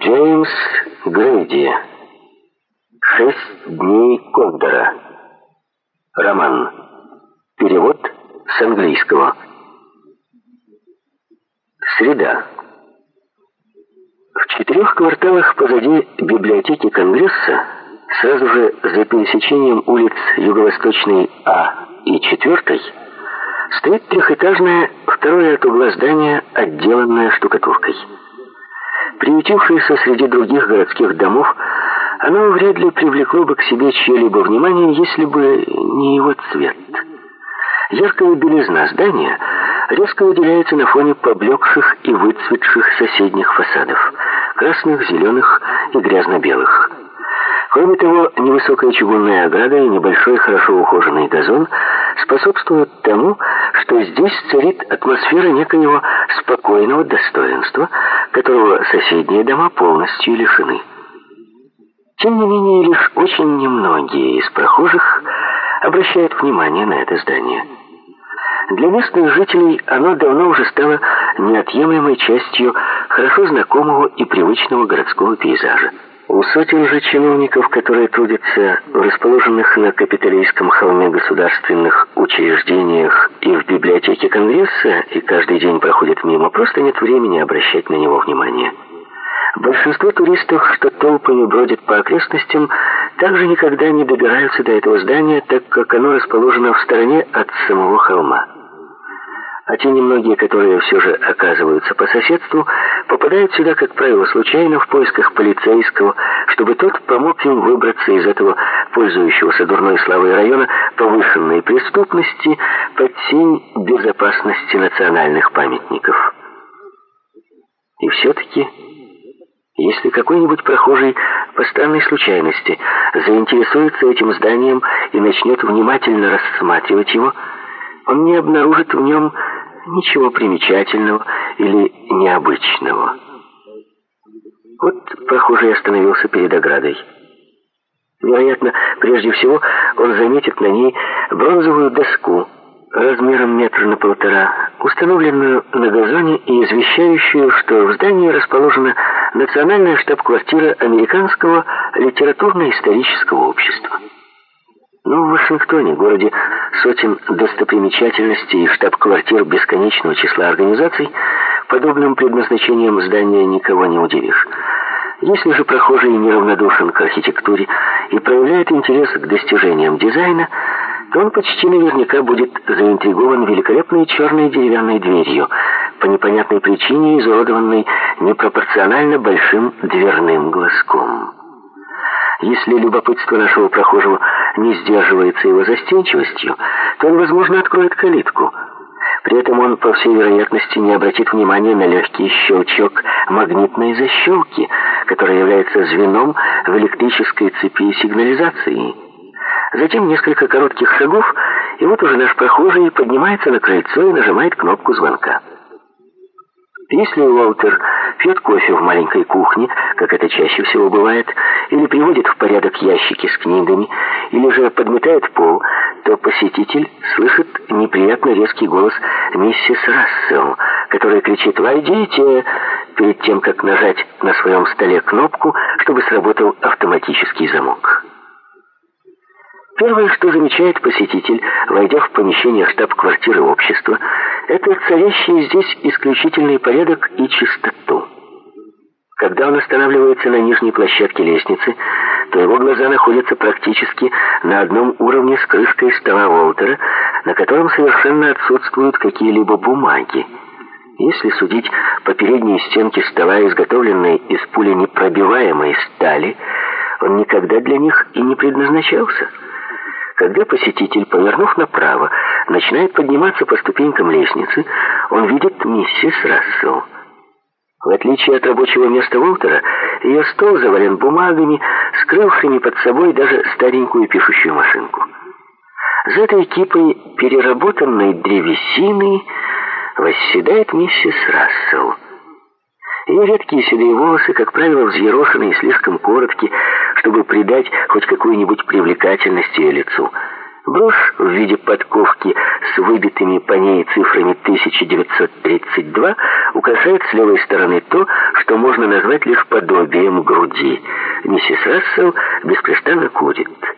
Джеймс Грейди. 6 дней Кондора. Роман. Перевод с английского. Среда. В 4 кварталах позади библиотеки Конгресса, сразу же за пересечением улиц Юго-Восточной А и 4, стоит трехэтажное, второе от угла здание, отделанное штукатуркой. Приютившееся среди других городских домов, оно вряд ли привлекло бы к себе чье-либо внимание, если бы не его цвет. Яркая белизна здания резко выделяется на фоне поблекших и выцветших соседних фасадов – красных, зеленых и грязно-белых. Кроме того, невысокая чугунная ограда и небольшой хорошо ухоженный газон способствуют тому, что здесь царит атмосфера некоего спокойного достоинства, которого соседние дома полностью лишены. Тем не менее, лишь очень немногие из прохожих обращают внимание на это здание. Для местных жителей оно давно уже стало неотъемлемой частью хорошо знакомого и привычного городского пейзажа. У сотен же чиновников, которые трудятся в расположенных на Капитолийском холме государственных учреждениях и в библиотеке Конгресса, и каждый день проходят мимо, просто нет времени обращать на него внимание. Большинство туристов, что толпами бродят по окрестностям, также никогда не добираются до этого здания, так как оно расположено в стороне от самого холма. А те немногие, которые все же оказываются по соседству, попадают сюда, как правило, случайно в поисках полицейского, чтобы тот помог им выбраться из этого пользующегося дурной славой района повышенной преступности под сень безопасности национальных памятников. И все-таки, если какой-нибудь прохожий по странной случайности заинтересуется этим зданием и начнет внимательно рассматривать его, он не обнаружит в нем ничего примечательного или необычного. Вот прохожий остановился перед оградой. Вероятно, прежде всего он заметит на ней бронзовую доску размером 1,5 метра, установленную на газоне и извещающую, что в здании расположена национальная штаб-квартира Американского литературно-исторического общества. Но в Вашингтоне, городе сотен достопримечательностей и штаб-квартир бесконечного числа организаций, подобным предназначением здания никого не удивишь. Если же прохожий неравнодушен к архитектуре и проявляет интерес к достижениям дизайна, то он почти наверняка будет заинтригован великолепной черной деревянной дверью, по непонятной причине изуродованной непропорционально большим дверным глазком. Если любопытство нашего прохожего не сдерживается его застенчивостью, то он, возможно, откроет калитку. При этом он, по всей вероятности, не обратит внимания на легкий щелчок магнитной защелки, которая является звеном в электрической цепи сигнализации. Затем несколько коротких шагов, и вот уже наш прохожий поднимается на крыльцо и нажимает кнопку звонка. Если Уолтер пьет кофе в маленькой кухне, как это чаще всего бывает, или приводит в порядок ящики с книгами, или же подметает пол, то посетитель слышит неприятно резкий голос миссис Рассел, которая кричит «Войдите!» перед тем, как нажать на своем столе кнопку, чтобы сработал автоматический замок. Первое, что замечает посетитель, войдя в помещение штаб-квартиры общества, это царящий здесь исключительный порядок и чистоту. Когда он останавливается на нижней площадке лестницы, то его глаза находятся практически на одном уровне с крышкой стола Уолтера, на котором совершенно отсутствуют какие-либо бумаги. Если судить по передней стенке стола, изготовленной из пуленепробиваемой стали, он никогда для них и не предназначался. Когда посетитель, повернув направо, начинает подниматься по ступенькам лестницы, он видит миссис Рассел. В отличие от рабочего места Уолтера, ее стол завален бумагами, скрывшими под собой даже старенькую пишущую машинку. За этой кипой переработанной древесины восседает миссис Рассел. Ее редкие седые волосы, как правило, взъерошены и слишком коротки, чтобы придать хоть какую-нибудь привлекательность ее лицу. Брошь в виде подковки с выбитыми по ней цифрами 1932 украшает с левой стороны то, что можно назвать лишь подобием груди. Миссис Рассел беспрестанно курит.